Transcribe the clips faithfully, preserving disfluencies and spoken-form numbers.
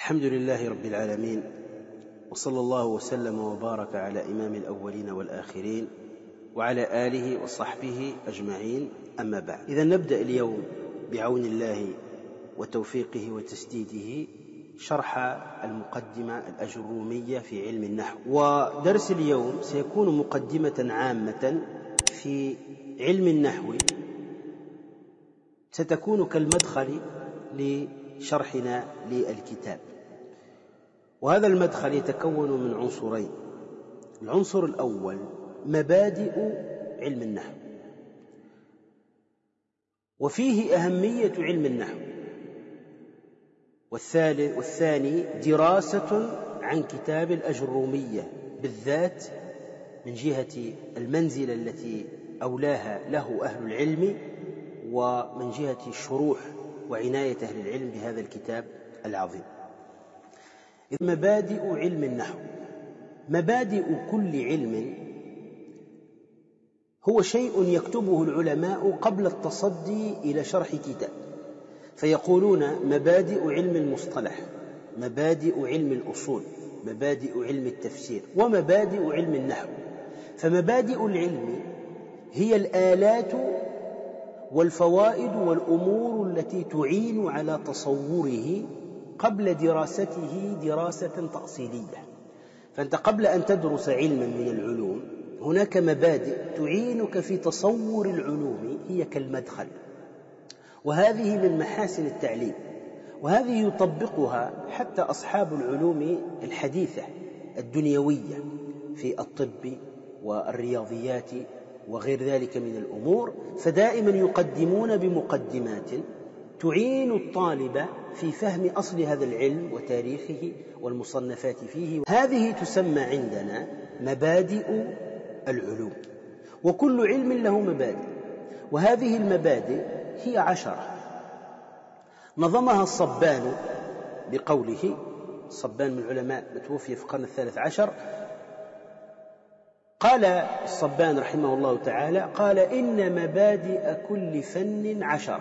الحمد لله رب العالمين، وصلى الله وسلم وبارك على إمام الأولين والآخرين وعلى آله وصحبه أجمعين، أما بعد. إذا نبدأ اليوم بعون الله وتوفيقه وتسديده شرح المقدمة الأجرومية في علم النحو. ودرس اليوم سيكون مقدمة عامة في علم النحو ستكون كالمدخل لشرحنا للكتاب. وهذا المدخل يتكون من عنصرين. العنصر الأول مبادئ علم النحو، وفيه أهمية علم النحو. والثالث والثاني دراسة عن كتاب الأجرومية بالذات من جهة المنزلة التي أولاها له أهل العلم، ومن جهة الشروح وعناية أهل العلم بهذا الكتاب العظيم. مبادئ علم النحو. مبادئ كل علم هو شيء يكتبه العلماء قبل التصدي إلى شرح كتاب، فيقولون مبادئ علم المصطلح، مبادئ علم الأصول، مبادئ علم التفسير، ومبادئ علم النحو. فمبادئ العلم هي الآلات والفوائد والأمور التي تعين على تصوره قبل دراسته دراسة تأصيلية. فأنت قبل أن تدرس علما من العلوم هناك مبادئ تعينك في تصور العلوم، هي كالمدخل، وهذه من محاسن التعليم، وهذه يطبقها حتى أصحاب العلوم الحديثة الدنيوية في الطب والرياضيات وغير ذلك من الأمور، فدائما يقدمون بمقدمات تعين الطالب في فهم أصل هذا العلم وتاريخه والمصنفات فيه. هذه تسمى عندنا مبادئ العلوم، وكل علم له مبادئ، وهذه المبادئ هي عشرة نظمها الصبان بقوله. الصبان من العلماء متوفي في القرن الثالث عشر. قال الصبان رحمه الله تعالى: قال إن مبادئ كل فن عشرة: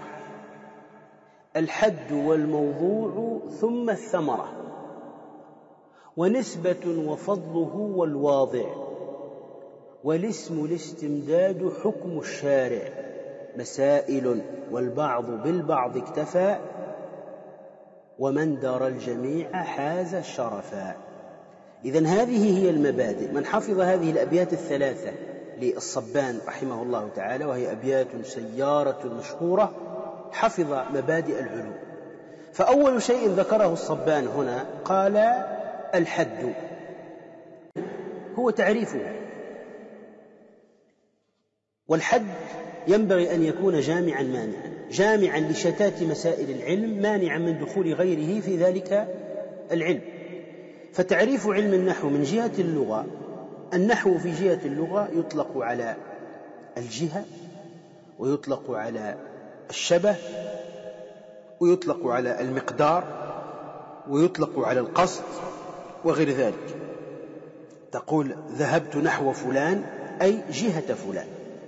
الحد والموضوع ثم الثمرة، ونسبة وفضله والواضع، والاسم الاستمداد حكم الشارع، مسائل والبعض بالبعض اكتفى، ومن دار الجميع حاز الشرفا. إذن هذه هي المبادئ. من حفظ هذه الأبيات الثلاثة للصبان رحمه الله تعالى، وهي أبيات سيارة مشهورة، حفظ مبادئ العلوم. فأول شيء ذكره الصبان هنا قال الحد، هو تعريفه. والحد ينبغي أن يكون جامعا مانعا، جامعا لشتات مسائل العلم، مانعا من دخول غيره في ذلك العلم. فتعريف علم النحو من جهة اللغة، النحو في جهة اللغة يطلق على الجهة، ويطلق على الشبه، ويطلق على المقدار، ويطلق على القصد وغير ذلك. تقول ذهبت نحو فلان أي جهة فلان،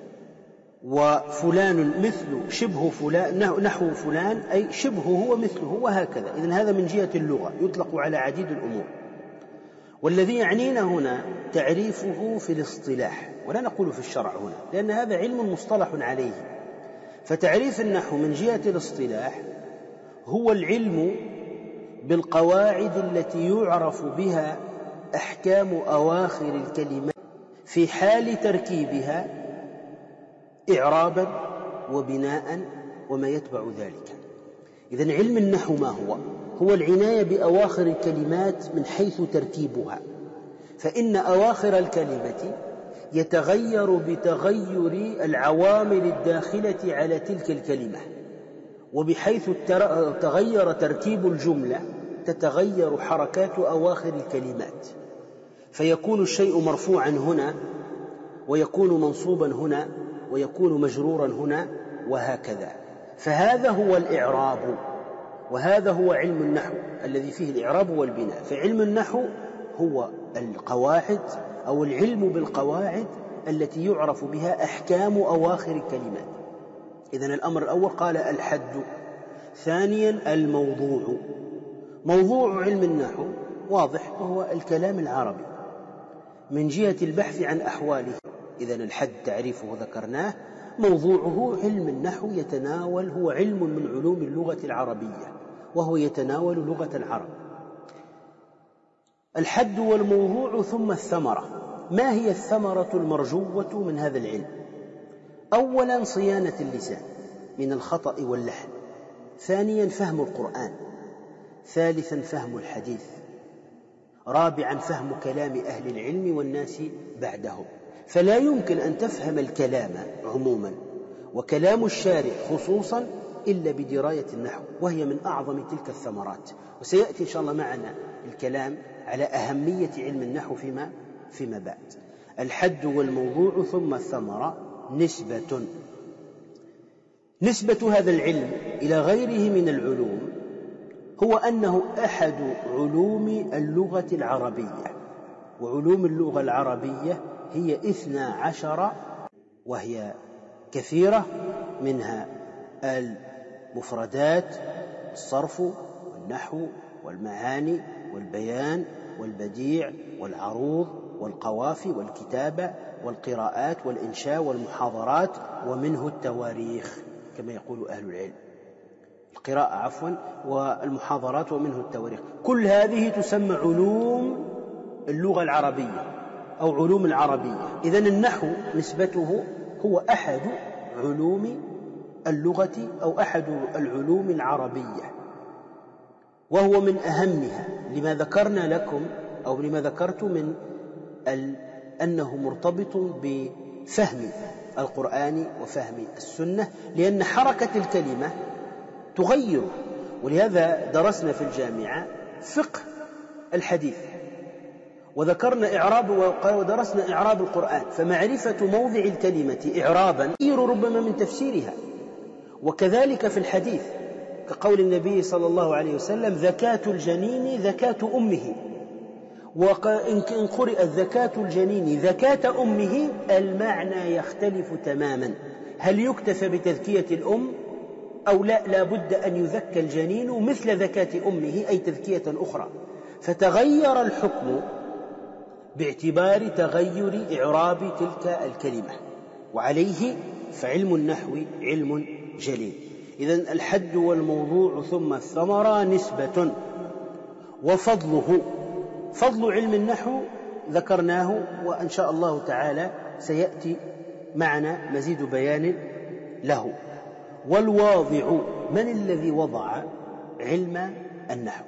وفلان مثل شبه فلان نحو فلان أي شبهه ومثله، وهكذا. إذن هذا من جهة اللغة يطلق على عديد الأمور. والذي يعنينا هنا تعريفه في الاصطلاح، ولا نقول في الشرع هنا، لأن هذا علم مصطلح عليه. فتعريف النحو من جهة الاصطلاح هو العلم بالقواعد التي يعرف بها أحكام أواخر الكلمات في حال تركيبها إعرابا وبناء وما يتبع ذلك. إذن علم النحو ما هو؟ هو العناية بأواخر الكلمات من حيث تركيبها، فإن أواخر الكلمة يتغير بتغير العوامل الداخلة على تلك الكلمة، وبحيث تغير تركيب الجملة تتغير حركات أواخر الكلمات، فيكون الشيء مرفوعا هنا، ويكون منصوبا هنا، ويكون مجرورا هنا، وهكذا. فهذا هو الإعراب، وهذا هو علم النحو الذي فيه الإعراب والبناء. فعلم النحو هو القواعد أو العلم بالقواعد التي يعرف بها أحكام أواخر الكلمات. إذن الأمر الأول قال الحد. ثانيا الموضوع، موضوع علم النحو واضح، وهو الكلام العربي من جهة البحث عن أحواله. إذن الحد تعريفه ذكرناه. موضوعه علم النحو يتناول، هو علم من علوم اللغة العربية، وهو يتناول لغة العرب. الحد والموضوع ثم الثمرة. ما هي الثمرة المرجوة من هذا العلم؟ أولا صيانة اللسان من الخطأ واللحن، ثانيا فهم القرآن، ثالثا فهم الحديث، رابعا فهم كلام أهل العلم والناس بعدهم. فلا يمكن أن تفهم الكلام عموما وكلام الشارع خصوصا إلا بدراية النحو، وهي من أعظم تلك الثمرات. وسيأتي إن شاء الله معنا الكلام على أهمية علم النحو فيما, فيما بعد. الحد والموضوع ثم الثمرة. نسبة نسبة هذا العلم إلى غيره من العلوم هو أنه أحد علوم اللغة العربية، وعلوم اللغة العربية هي اثنا عشر، وهي كثيرة، منها المفردات، الصرف والنحو والمعاني والبيان والبديع والعروض والقوافي والكتابة والقراءات والإنشاء والمحاضرات، ومنه التواريخ كما يقول أهل العلم، القراءة عفوا والمحاضرات ومنه التواريخ. كل هذه تسمى علوم اللغة العربية أو علوم العربية. إذن النحو نسبته هو أحد علوم اللغة أو أحد العلوم العربية، وهو من أهمها. لما ذكرنا لكم أو لما ذكرت من أنه مرتبط بفهم القرآن وفهم السنة، لأن حركة الكلمة تغير. ولهذا درسنا في الجامعة فقه الحديث، وذكرنا إعراب ودرسنا إعراب القرآن، فمعرفة موضع الكلمة إعرابا يغير ربما من تفسيرها. وكذلك في الحديث كقول النبي صلى الله عليه وسلم: زكاة الجنين زكاة أمه. وإن قرئت زكاة الجنين زكاة أمه المعنى يختلف تماما. هل يكتفى بتزكية الأم أو لا؟ لا بد أن يزكى الجنين مثل زكاة أمه، أي تزكية أخرى. فتغير الحكم باعتبار تغير إعراب تلك الكلمة، وعليه فعلم النحو علم جليل. إذن الحد والموضوع ثم الثمرة نسبة. وفضله، فضل علم النحو ذكرناه، وإن شاء الله تعالى سيأتي معنا مزيد بيان له. والواضع، من الذي وضع علم النحو؟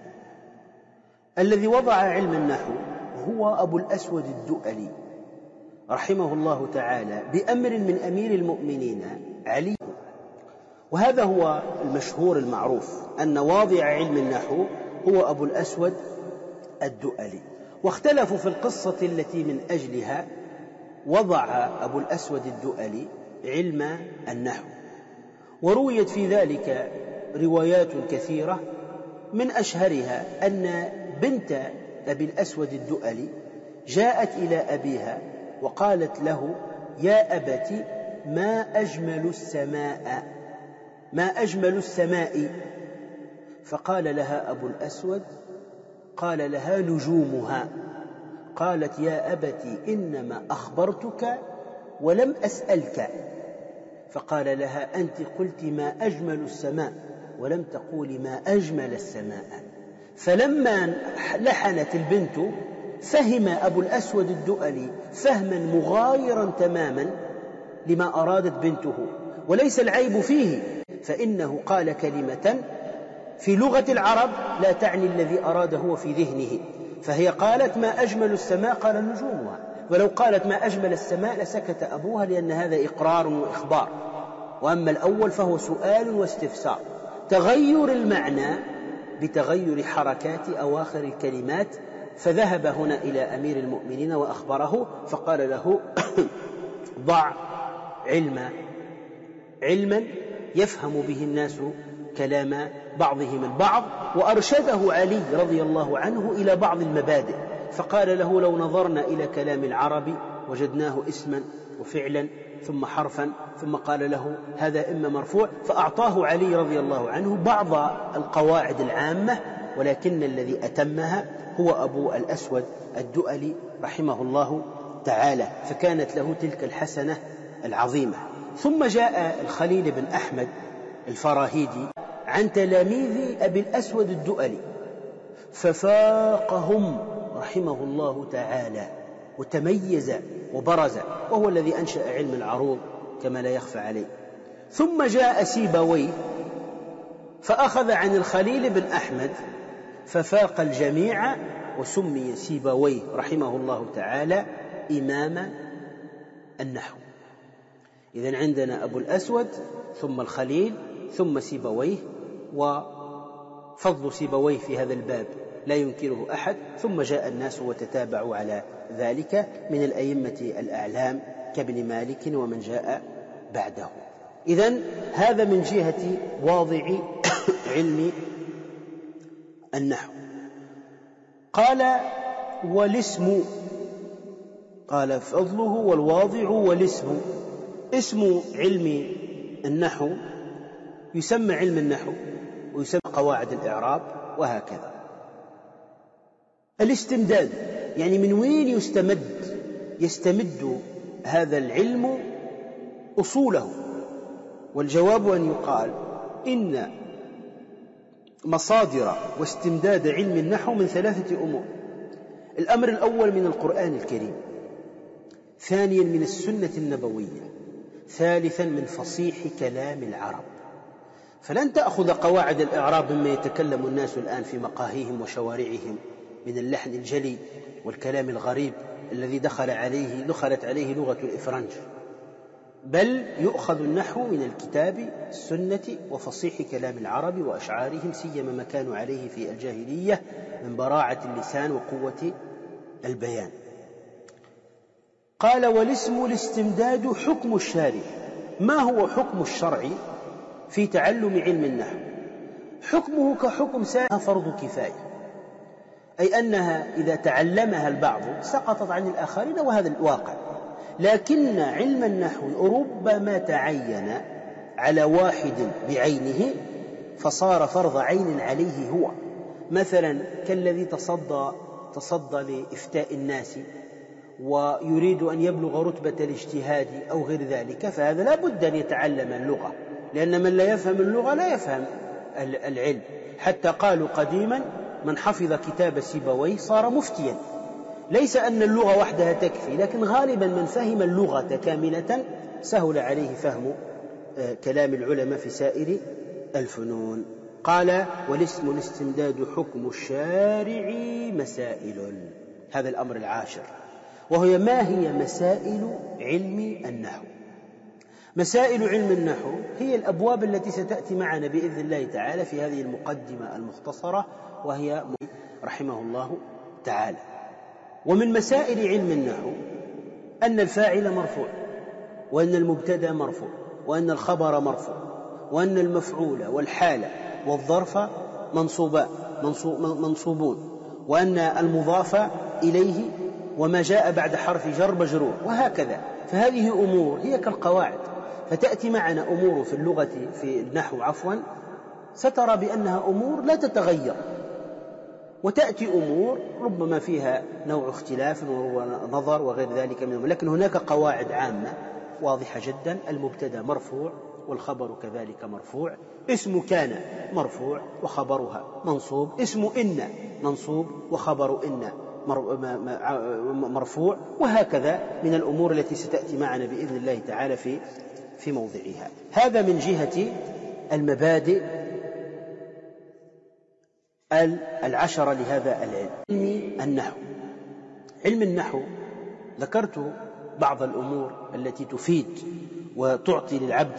الذي وضع علم النحو هو أبو الأسود الدؤلي رحمه الله تعالى بأمر من أمير المؤمنين علي. وهذا هو المشهور المعروف أن واضع علم النحو هو أبو الأسود الدؤلي. واختلفوا في القصة التي من أجلها وضع أبو الأسود الدؤلي علم النحو، ورويت في ذلك روايات كثيرة. من أشهرها أن بنت أبي الأسود الدؤلي جاءت إلى أبيها وقالت له: يا أبت، ما أجمل السماء ما أجمل السماء فقال لها أبو الأسود، قال لها: نجومها. قالت: يا أبت، إنما أخبرتك ولم أسألك. فقال لها: أنت قلت ما أجمل السماء ولم تقولي ما أجمل السماء. فلما لحنت البنت فهم أبو الأسود الدؤلي فهما مغايرا تماما لما أرادت بنته، وليس العيب فيه، فإنه قال كلمة في لغة العرب لا تعني الذي أراد هو في ذهنه. فهي قالت: ما أجمل السماء، قال: نجومها. ولو قالت ما أجمل السماء لسكت أبوها، لأن هذا إقرار وإخبار، وأما الأول فهو سؤال واستفسار. تغير المعنى بتغير حركات أواخر الكلمات. فذهب هنا إلى أمير المؤمنين وأخبره، فقال له: ضع علما علما يفهم به الناس كلام بعضهم البعض. وأرشده علي رضي الله عنه إلى بعض المبادئ، فقال له: لو نظرنا إلى كلام العرب وجدناه اسما وفعلا ثم حرفا، ثم قال له: هذا إما مرفوع. فأعطاه علي رضي الله عنه بعض القواعد العامة ولكن الذي أتمها هو أبو الأسود الدؤلي رحمه الله تعالى، فكانت له تلك الحسنة العظيمة. ثم جاء الخليل بن أحمد الفراهيدي عن تلاميذ أبي الأسود الدؤلي ففاقهم رحمه الله تعالى وتميز وبرز، وهو الذي أنشأ علم العروض كما لا يخفى عليه. ثم جاء سيبويه فأخذ عن الخليل بن أحمد ففاق الجميع، وسمي سيبويه رحمه الله تعالى إمام النحو. إذن عندنا أبو الأسود ثم الخليل ثم سيبويه، وفضل سيبويه في هذا الباب لا ينكره أحد. ثم جاء الناس وتتابعوا على ذلك من الأئمة الأعلام كابن مالك ومن جاء بعده. إذن هذا من جهة واضع علم النحو. قال والاسم، قال فضله والواضع والاسم. اسم علم النحو يسمى علم النحو ويسمى قواعد الإعراب وهكذا. الاستمداد يعني من وين يستمد؟ يستمد هذا العلم أصوله، والجواب أن يقال إن مصادر واستمداد علم النحو من ثلاثة أمور. الأمر الأول من القرآن الكريم، ثانيا من السنة النبوية، ثالثا من فصيح كلام العرب. فلن تأخذ قواعد الإعراب مما يتكلم الناس الآن في مقاهيهم وشوارعهم من اللحن الجلي والكلام الغريب الذي دخل عليه دخلت عليه لغة الإفرنج، بل يؤخذ النحو من الكتاب السنة وفصيح كلام العرب وأشعارهم، سيما ما كانوا عليه في الجاهلية من براعة اللسان وقوة البيان. قال والاسم الاستمداد حكم الشارع. ما هو حكم الشرع في تعلم علم النحو؟ حكمه كحكم سائر فرض كفاية، أي أنها إذا تعلمها البعض سقطت عن الآخرين، وهذا الواقع. لكن علم النحو ربما تعين على واحد بعينه فصار فرض عين عليه هو، مثلا كالذي تصدى تصدى لإفتاء الناس ويريد أن يبلغ رتبة الاجتهاد أو غير ذلك، فهذا لا بد أن يتعلم اللغة، لأن من لا يفهم اللغة لا يفهم العلم. حتى قالوا قديما من حفظ كتاب سيبويه صار مفتيا. ليس أن اللغة وحدها تكفي، لكن غالبا من فهم اللغة كاملة سهل عليه فهم كلام العلماء في سائر الفنون. قال والاسم الاستمداد حكم الشارع مسائل. هذا الأمر العاشر، وهي ما هي مسائل علم النحو؟ مسائل علم النحو هي الأبواب التي ستأتي معنا بإذن الله تعالى في هذه المقدمة المختصرة، وهي رحمه الله تعالى. ومن مسائل علم النحو أن الفاعل مرفوع، وأن المبتدأ مرفوع، وأن الخبر مرفوع، وأن المفعول والحال والظرف منصوبان منصوبون، وأن المضاف إليه وما جاء بعد حرف جر مجرور، وهكذا. فهذه أمور هي كالقواعد، فتأتي معنا أمور في اللغة في النحو عفوا سترى بأنها أمور لا تتغير، وتأتي أمور ربما فيها نوع اختلاف ونظر وغير ذلك منهم، لكن هناك قواعد عامة واضحة جدا. المبتدأ مرفوع والخبر كذلك مرفوع، اسم كان مرفوع وخبرها منصوب، اسم إن منصوب وخبر إن مرفوع، وهكذا من الأمور التي ستأتي معنا بإذن الله تعالى في في موضعها. هذا من جهة المبادئ العشرة لهذا العلم. علم النحو، علم النحو ذكرت بعض الأمور التي تفيد وتعطي للعبد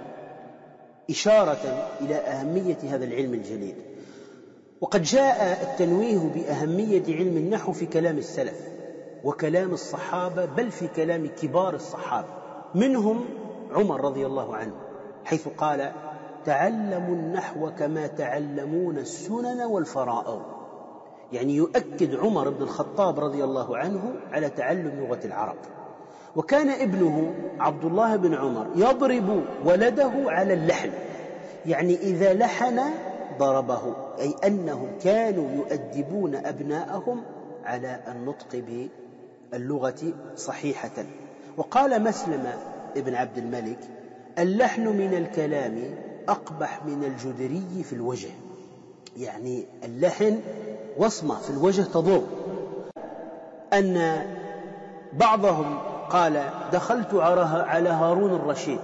إشارة إلى أهمية هذا العلم الجليل. وقد جاء التنويه بأهمية علم النحو في كلام السلف وكلام الصحابة، بل في كلام كبار الصحابة، منهم عمر رضي الله عنه، حيث قال تعلموا النحو كما تعلمون السنن والفرائض. يعني يؤكد عمر بن الخطاب رضي الله عنه على تعلم لغة العرب. وكان ابنه عبد الله بن عمر يضرب ولده على اللحن، يعني إذا لحن ضربه، أي أنهم كانوا يؤدبون أبناءهم على النطق باللغة صحيحة. وقال مسلم ابن عبد الملك: اللحن من الكلام أقبح من الجدري في الوجه، يعني اللحن وصمة في الوجه تضر. أن بعضهم قال: دخلت على هارون الرشيد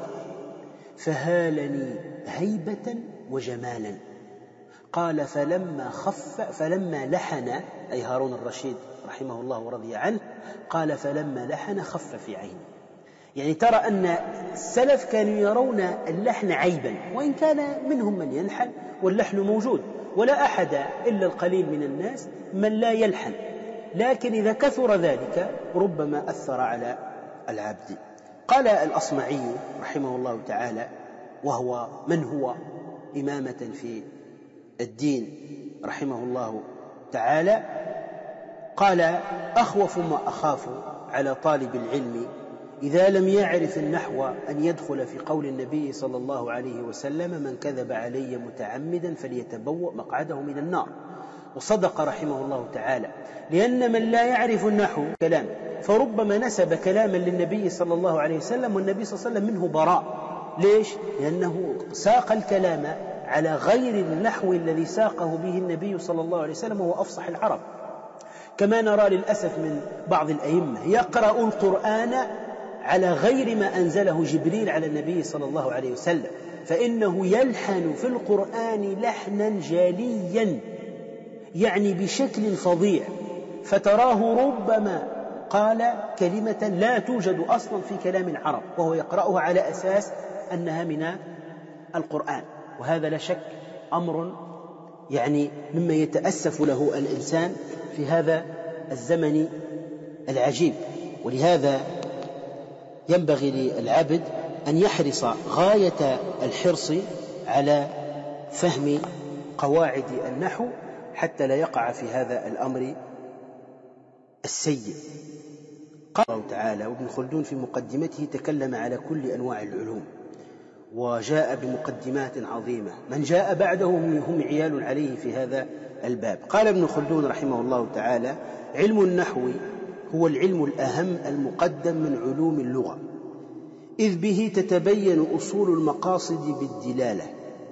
فهالني هيبة وجمالا. قال: فلما خف فلما لحن، أي هارون الرشيد رحمه الله ورضي عنه، قال: فلما لحن خف في عيني. يعني ترى أن السلف كانوا يرون اللحن عيبا، وإن كان منهم من يلحن واللحن موجود، ولا أحد إلا القليل من الناس من لا يلحن، لكن إذا كثر ذلك ربما أثر على العبد. قال الأصمعي رحمه الله تعالى، وهو من هو إمامة في الدين رحمه الله تعالى، قال: أخوف ما أخاف على طالب العلم إذا لم يعرف النحو أن يدخل في قول النبي صلى الله عليه وسلم: من كذب علي متعمدا فليتبوأ مقعده من النار. وصدق رحمه الله تعالى، لأن من لا يعرف النحو كلام فربما نسب كلاما للنبي صلى الله عليه وسلم والنبي صلى الله عليه وسلم منه براء. ليش؟ لأنه ساق الكلام على غير النحو الذي ساقه به النبي صلى الله عليه وسلم، وهو أفصح العرب. كما نرى للأسف من بعض الأئمة يقرأ القرآن على غير ما أنزله جبريل على النبي صلى الله عليه وسلم، فإنه يلحن في القرآن لحنا جاليا، يعني بشكل فظيع، فتراه ربما قال كلمة لا توجد أصلا في كلام العرب وهو يقرأها على أساس أنها من القرآن. وهذا لا شك أمر يعني مما يتأسف له الإنسان في هذا الزمن العجيب. ولهذا ينبغي للعبد أن يحرص غاية الحرص على فهم قواعد النحو حتى لا يقع في هذا الأمر السيء. قال الله تعالى: وابن خلدون في مقدمته تكلم على كل أنواع العلوم وجاء بمقدمات عظيمة، من جاء بعده هم عيال عليه في هذا الباب. قال ابن خلدون رحمه الله تعالى: علم النحو هو العلم الأهم المقدم من علوم اللغة، إذ به تتبين أصول المقاصد بالدلالة،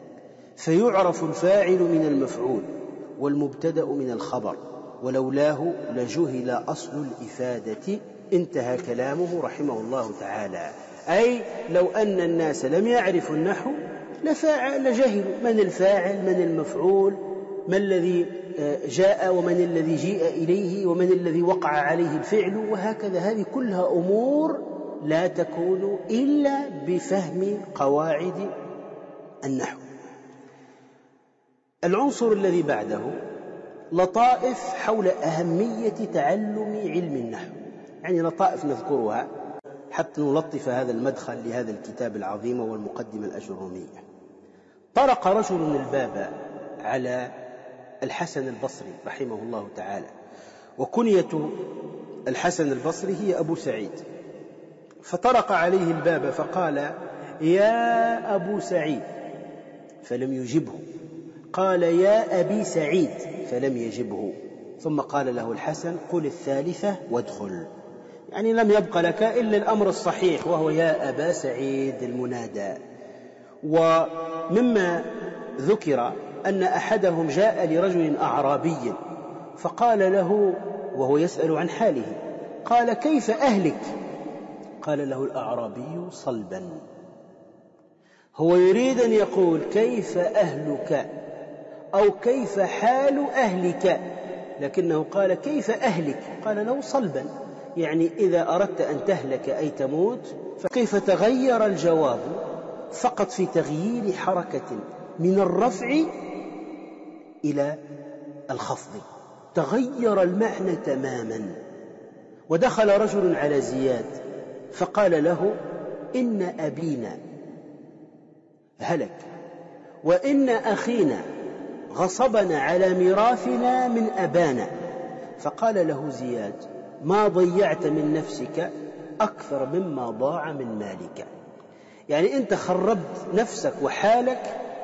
فيعرف الفاعل من المفعول والمبتدأ من الخبر، ولولاه لجهل أصل الإفادة. انتهى كلامه رحمه الله تعالى. أي لو أن الناس لم يعرفوا النحو لجهلوا من الفاعل، من المفعول، ما الذي جاء ومن الذي جيء إليه ومن الذي وقع عليه الفعل، وهكذا. هذه كلها أمور لا تكون إلا بفهم قواعد النحو. العنصر الذي بعده لطائف حول أهمية تعلم علم النحو، يعني لطائف نذكرها حتى نلطف هذا المدخل لهذا الكتاب العظيم والمقدمة الأجرومية. طرق رجل الباب على الحسن البصري رحمه الله تعالى، وكنية الحسن البصري هي أبو سعيد، فطرق عليه الباب فقال: يا أبو سعيد، فلم يجبه. قال: يا أبي سعيد، فلم يجبه. ثم قال له الحسن: قل الثالثة وادخل، يعني لم يبق لك إلا الأمر الصحيح وهو يا أبا سعيد المنادى. ومما ذكر أن أحدهم جاء لرجل أعرابي فقال له وهو يسأل عن حاله، قال: كيف أهلك؟ قال له الأعرابي صلبا. هو يريد أن يقول كيف أهلك أو كيف حال أهلك، لكنه قال كيف أهلك، قال له صلبا، يعني إذا أردت أن تهلك أي تموت. فكيف تغير الجواب فقط في تغيير حركة من الرفع إلى الخفض، تغير المعنى تماما. ودخل رجل على زياد فقال له: إن أبينا هلك، وإن أخينا غصبنا على ميراثنا من أبانا. فقال له زياد: ما ضيعت من نفسك أكثر مما ضاع من مالك، يعني أنت خربت نفسك وحالك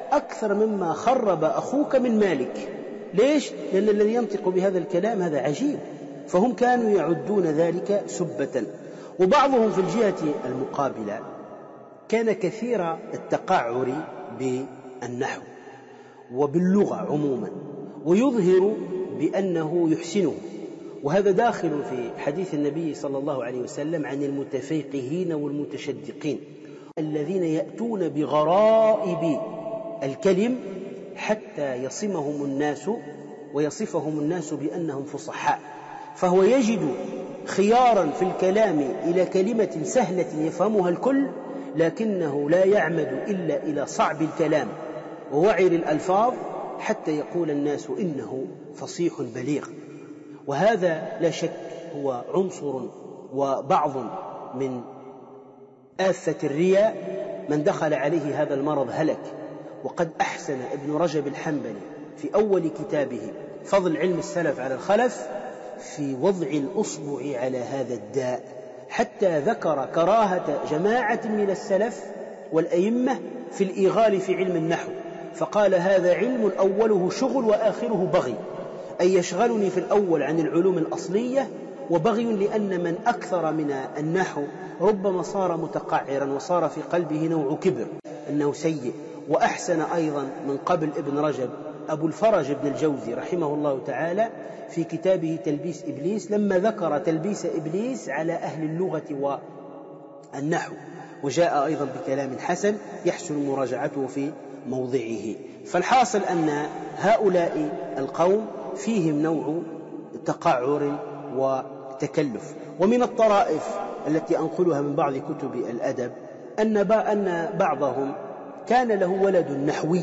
أكثر مما خرب أخوك من مالك. ليش؟ لأن الذي ينطق بهذا الكلام هذا عجيب. فهم كانوا يعدون ذلك سبة. وبعضهم في الجهة المقابلة كان كثير التقعر بالنحو وباللغة عموما، ويظهر بأنه يحسنه. وهذا داخل في حديث النبي صلى الله عليه وسلم عن المتفيقهين والمتشدقين الذين يأتون بغرائب الكلم حتى يصمهم الناس ويصفهم الناس بأنهم فصحاء. فهو يجد خيارا في الكلام إلى كلمة سهلة يفهمها الكل، لكنه لا يعمد إلا إلى صعب الكلام ووعر الألفاظ حتى يقول الناس إنه فصيح بليغ. وهذا لا شك هو عنصر وبعض من آفة الرياء. من دخل عليه هذا المرض هلك. وقد أحسن ابن رجب الحنبلي في أول كتابه فضل علم السلف على الخلف في وضع الأصبع على هذا الداء، حتى ذكر كراهة جماعة من السلف والأئمة في الإيغال في علم النحو، فقال هذا علم أوله شغل وآخره بغي، أي يشغلني في الأول عن العلوم الأصلية، وبغي لأن من أكثر من النحو ربما صار متقعرا وصار في قلبه نوع كبر أنه سيء. وأحسن أيضا من قبل ابن رجب أبو الفرج ابن الجوزي رحمه الله تعالى في كتابه تلبيس إبليس، لما ذكر تلبيس إبليس على أهل اللغة والنحو، وجاء أيضا بكلام حسن يحسن مراجعته في موضعه. فالحاصل أن هؤلاء القوم فيهم نوع تقعر وتكلف. ومن الطرائف التي أنقلها من بعض كتب الأدب أن بعضهم كان له ولد نحوي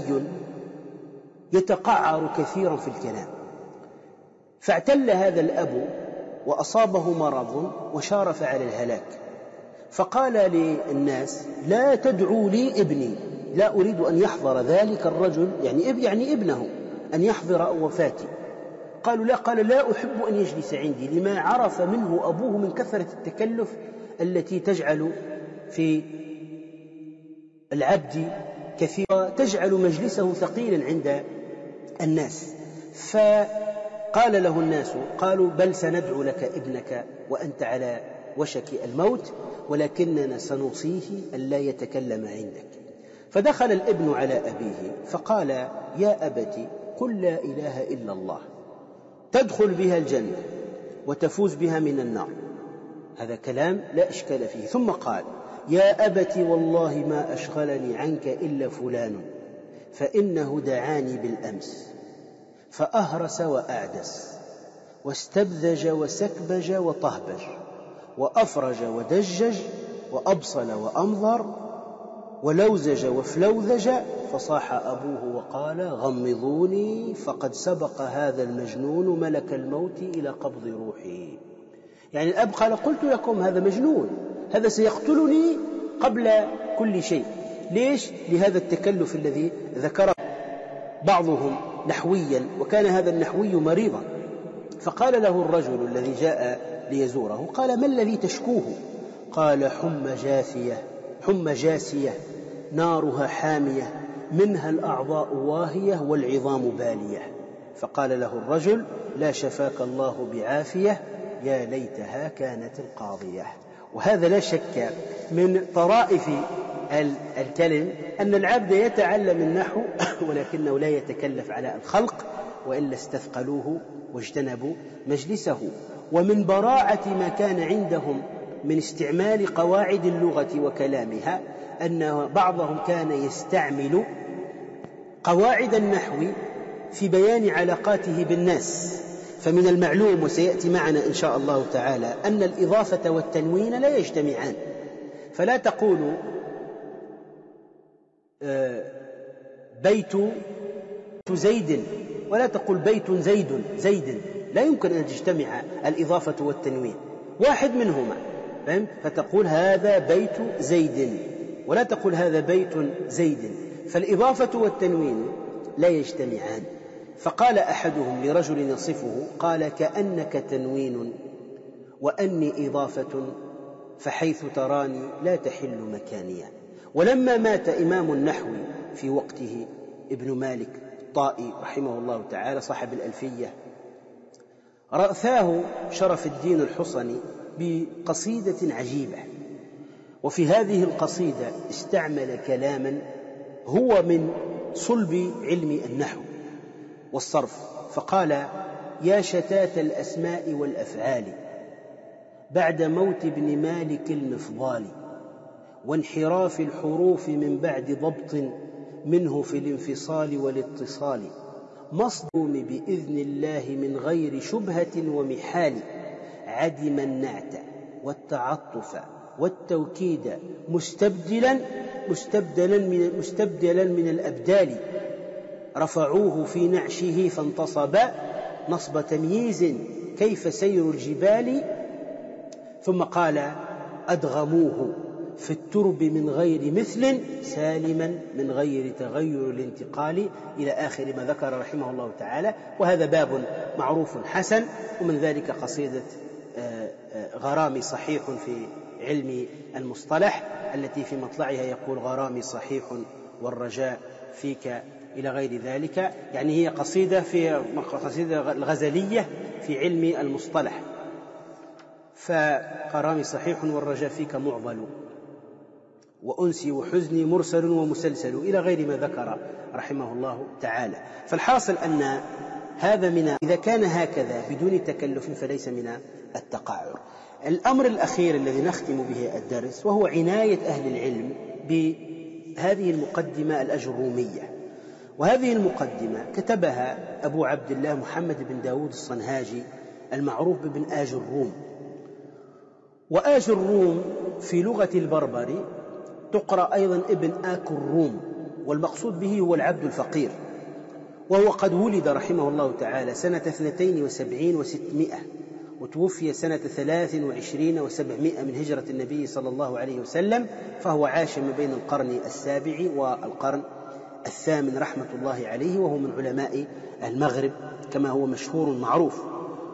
يتقعر كثيرا في الكلام، فاعتل هذا الأب وأصابه مرض وشارف على الهلاك، فقال للناس لا تدعوا لي ابني، لا أريد أن يحضر ذلك الرجل يعني, يعني ابنه أن يحضر وفاتي. قالوا لا، قال لا أحب أن يجلس عندي، لما عرف منه أبوه من كثرة التكلف التي تجعل في العبد كثيرا، تجعل مجلسه ثقيلا عند الناس. فقال له الناس قالوا بل سندعو لك ابنك وأنت على وشك الموت، ولكننا سنوصيه ألا يتكلم عندك. فدخل الابن على أبيه فقال يا أبت قل لا إله إلا الله تدخل بها الجنة وتفوز بها من النار. هذا كلام لا إشكال فيه. ثم قال يا أبت والله ما أشغلني عنك إلا فلان فإنه دعاني بالأمس فأهرس وأعدس واستبذج وسكبج وطهبج وأفرج ودجج وأبصل وأمضر ولوزج وفلوذج، فصاح أبوه وقال غمضوني فقد سبق هذا المجنون ملك الموت إلى قبض روحه. يعني الأب قال قلت لكم هذا مجنون، هذا سيقتلني قبل كل شيء. ليش؟ لهذا التكلف الذي ذكره بعضهم نحويا، وكان هذا النحوي مريضا. فقال له الرجل الذي جاء ليزوره قال ما الذي تشكوه؟ قال حمى جاثية حمى جاسية نارها حامية منها الأعضاء واهية والعظام بالية. فقال له الرجل لا شفاك الله بعافية يا ليتها كانت القاضية. وهذا لا شك من طرائف الكلم أن العبد يتعلم النحو ولكنه لا يتكلف على الخلق، وإلا استثقلوه واجتنبوا مجلسه. ومن براعة ما كان عندهم من استعمال قواعد اللغة وكلامها أن بعضهم كان يستعمل قواعد النحو في بيان علاقاته بالناس. فمن المعلوم وسيأتي معنا إن شاء الله تعالى أن الإضافة والتنوين لا يجتمعان، فلا تقول بيت زيد ولا تقول بيت زيد زيد، لا يمكن أن تجتمع الإضافة والتنوين، واحد منهما، فتقول هذا بيت زيد ولا تقول هذا بيت زيد، فالإضافة والتنوين لا يجتمعان. فقال أحدهم لرجل يصفه قال كأنك تنوين وأني إضافة فحيث تراني لا تحل مكانيا. ولما مات إمام النحو في وقته ابن مالك الطائي رحمه الله تعالى صاحب الألفية، رأثاه شرف الدين الحصني بقصيدة عجيبة، وفي هذه القصيدة استعمل كلاما هو من صلب علم النحو والصرف، فقال: يا شتات الأسماء والأفعال بعد موت ابن مالك المفضال، وانحراف الحروف من بعد ضبط منه في الانفصال والاتصال، مصدوم بإذن الله من غير شبهة ومحال، عدم النعت والتعطف والتوكيد مستبدلا مستبدلا من, مستبدلا من الأبدال، رفعوه في نعشه فانتصب نصب تمييز كيف سير الجبال، ثم قال: أدغموه في الترب من غير مثل سالما من غير تغير الانتقال، إلى آخر ما ذكر رحمه الله تعالى. وهذا باب معروف حسن، ومن ذلك قصيدة غرامي صحيح في علم المصطلح التي في مطلعها يقول: غرامي صحيح والرجاء فيك، إلى غير ذلك. يعني هي قصيدة في قصيدة الغزلية في علم المصطلح، فغرامي صحيح والرجاء فيك معضل، وأنسي وحزني مرسل ومسلسل، إلى غير ما ذكر رحمه الله تعالى. فالحاصل أن هذا من إذا كان هكذا بدون تكلف فليس من التقاعر. الأمر الأخير الذي نختم به الدرس وهو عناية أهل العلم بهذه المقدمة الأجرومية، وهذه المقدمة كتبها أبو عبد الله محمد بن داود الصنهاجي المعروف بابن آج الروم. وآج الروم في لغة البربر تقرأ أيضا ابن آك الروم، والمقصود به هو العبد الفقير، وهو قد ولد رحمه الله تعالى سنة اثنتين وسبعين وستمائة، وتوفي سنة ثلاث وعشرين وسبعمائة من هجرة النبي صلى الله عليه وسلم، فهو عاش ما بين القرن السابع والقرن الثامن رحمة الله عليه، وهو من علماء المغرب كما هو مشهور معروف.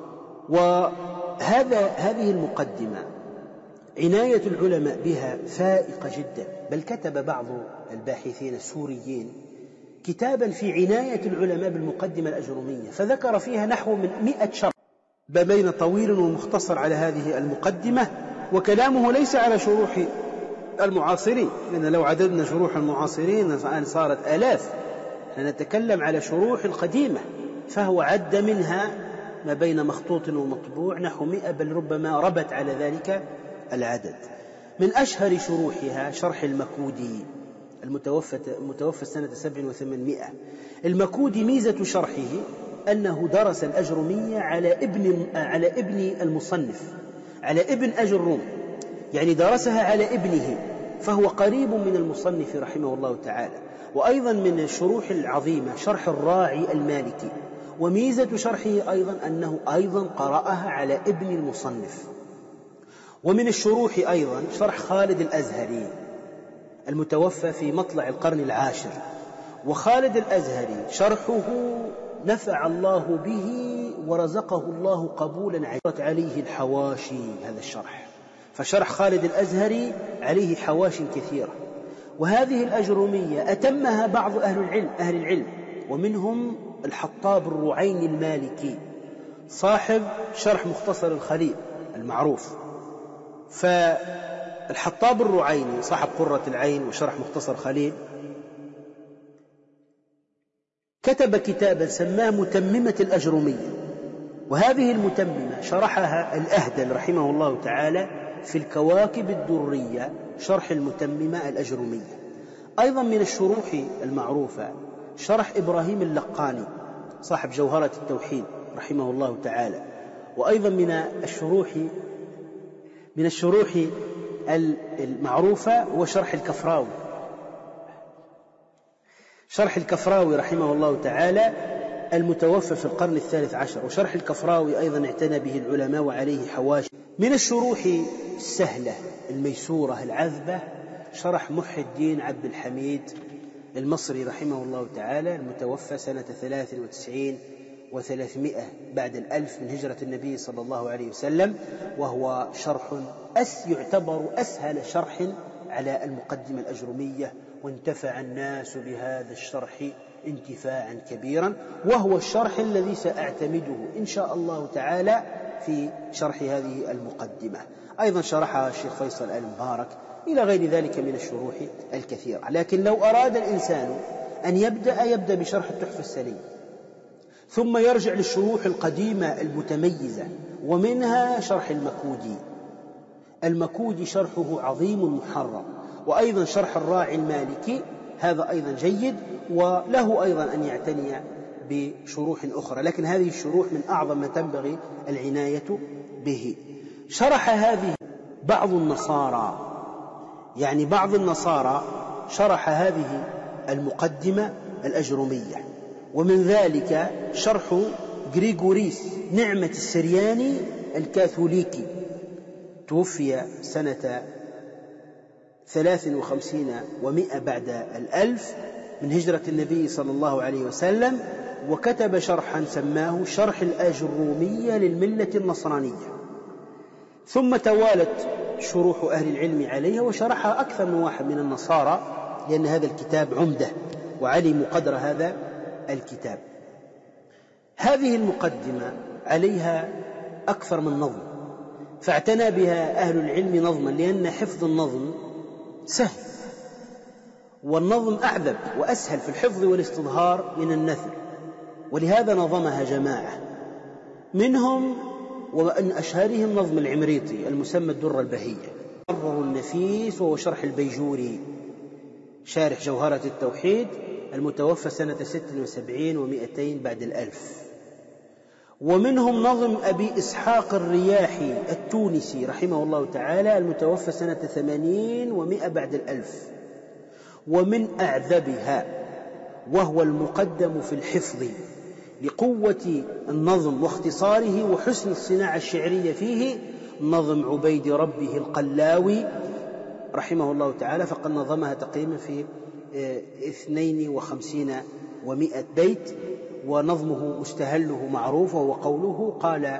وهذا هذه المقدمة عناية العلماء بها فائقة جدا، بل كتب بعض الباحثين السوريين كتابا في عناية العلماء بالمقدمة الأجرومية، فذكر فيها نحو من مئة شرح، بين طويل ومختصر على هذه المقدمة. وكلامه ليس على شروح المعاصرين، لأن لو عددنا شروح المعاصرين صارت آلاف، نتكلم على شروح القديمة، فهو عد منها ما بين مخطوط ومطبوع نحو مئة، بل ربما ربت على ذلك العدد. من أشهر شروحها شرح المكودي المتوفى المتوفى سنة سبع وثمانمائة. المكودي ميزة شرحه أنه درس الأجرومية على ابن على ابن المصنف، على ابن آج الروم، يعني درسها على ابنه، فهو قريب من المصنف رحمه الله تعالى. وأيضا من الشروح العظيمة شرح الراعي المالكي، وميزة شرحه أيضا أنه أيضا قرأها على ابن المصنف. ومن الشروح أيضا شرح خالد الأزهري المتوفى في مطلع القرن العاشر. وخالد الأزهري شرحه نفع الله به ورزقه الله قبولا، عجرت عليه الحواشي هذا الشرح، فشرح خالد الأزهري عليه حواشي كثيرة. وهذه الأجرومية أتمها بعض أهل العلم أهل العلم ومنهم الحطاب الرعيني المالكي صاحب شرح مختصر الخليل المعروف. فالحطاب الرعيني صاحب قرة العين وشرح مختصر خليل كتب كتابا سماه متممة الأجرومية، وهذه المتممة شرحها الأهدل رحمه الله تعالى في الكواكب الدرية شرح المتممة الأجرومية. أيضا من الشروح المعروفة شرح إبراهيم اللقاني صاحب جوهرة التوحيد رحمه الله تعالى. وأيضا من الشروح من الشروح المعروفة هو شرح الكفراوي شرح الكفراوي رحمه الله تعالى المتوفى في القرن الثالث عشر. وشرح الكفراوي أيضا اعتنى به العلماء وعليه حواشي. من الشروح السهلة الميسورة العذبة شرح محي الدين عبد الحميد المصري رحمه الله تعالى المتوفى سنة ثلاث وتسعين وثلاثمائة بعد الألف من هجرة النبي صلى الله عليه وسلم، وهو شرح أس يعتبر أسهل شرح على المقدمة الأجرومية، وانتفع الناس بهذا الشرح انتفاعا كبيرا، وهو الشرح الذي سأعتمده إن شاء الله تعالى في شرح هذه المقدمة. أيضا شرحها الشيخ فيصل آل مبارك إلى غير ذلك من الشروح الكثيرة. لكن لو أراد الإنسان أن يبدأ يبدأ بشرح التحفة السنية، ثم يرجع للشروح القديمة المتميزة، ومنها شرح المكودي. المكودي شرحه عظيم محرر، وأيضا شرح الراعي المالكي هذا أيضا جيد، وله أيضا أن يعتني بشروح أخرى، لكن هذه الشروح من أعظم ما تنبغي العناية به. شرح هذه بعض النصارى، يعني بعض النصارى شرح هذه المقدمة الأجرمية، ومن ذلك شرح غريغوريس نعمة السرياني الكاثوليكي، توفي سنة ثلاث وخمسين ومئة بعد الألف من هجرة النبي صلى الله عليه وسلم، وكتب شرحا سماه شرح الأجرومية للملة النصرانية. ثم توالت شروح أهل العلم عليها، وشرحها أكثر من واحد من النصارى، لأن هذا الكتاب عمدة وعلموا قدر هذا الكتاب. هذه المقدمة عليها أكثر من نظم، فاعتنى بها أهل العلم نظما، لأن حفظ النظم سهل، والنظم أعذب وأسهل في الحفظ والاستظهار من النثر، ولهذا نظمها جماعة منهم، ومن أشهرهم نظم العمريطي المسمى الدرة البهية، مقرر النفيس، وهو شرح البيجوري شارح جوهرة التوحيد المتوفى سنة ست وسبعين ومئتين بعد الألف. ومنهم نظم أبي إسحاق الرياحي التونسي رحمه الله تعالى المتوفى سنة ثمانين ومئة بعد الألف. ومن أعذبها وهو المقدم في الحفظ لقوة النظم واختصاره وحسن الصناعة الشعرية فيه نظم عبيد ربه القلاوي رحمه الله تعالى، فقد نظمها تقريبا في اثنين وخمسين ومئة بيت، ونظمه مستهله معروف، وهو قوله قال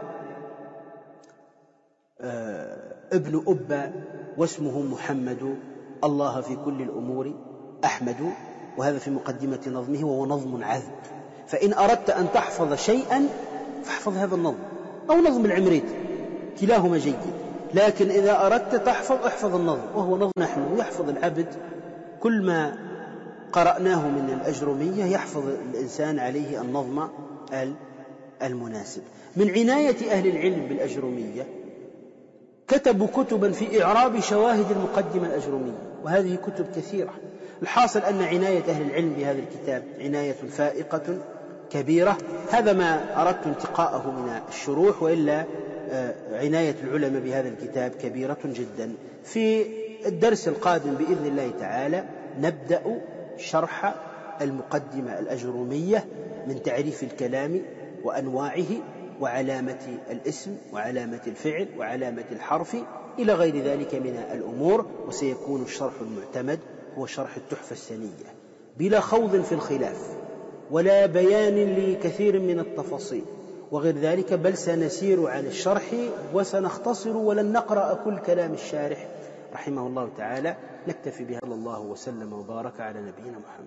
ابن أبا واسمه محمد، الله في كل الأمور أحمد، وهذا في مقدمة نظمه، وهو نظم عذب. فإن أردت أن تحفظ شيئا فاحفظ هذا النظم أو نظم العمريطي، كلاهما جيد، لكن إذا أردت تحفظ احفظ النظم، وهو نظم نحن يحفظ العبد كل ما قرأناه من الأجرمية، يحفظ الإنسان عليه النظم المناسب. من عناية أهل العلم بالأجرمية كتبوا كتبا في إعراب شواهد المقدمة الأجرمية، وهذه كتب كثيرة. الحاصل أن عناية أهل العلم بهذا الكتاب عناية فائقة كبيرة. هذا ما أردت انتقاءه من الشروح، وإلا عناية العلماء بهذا الكتاب كبيرة جدا. في الدرس القادم بإذن الله تعالى نبدأ شرح المقدمة الأجرومية من تعريف الكلام وأنواعه وعلامة الاسم وعلامة الفعل وعلامة الحرف إلى غير ذلك من الأمور. وسيكون الشرح المعتمد هو شرح التحفة السنية بلا خوض في الخلاف ولا بيان لكثير من التفاصيل وغير ذلك، بل سنسير على الشرح وسنختصر ولن نقرأ كل كلام الشارح رحمه الله تعالى. نكتفي بهذا. الله وسلم وبارك على نبينا محمد.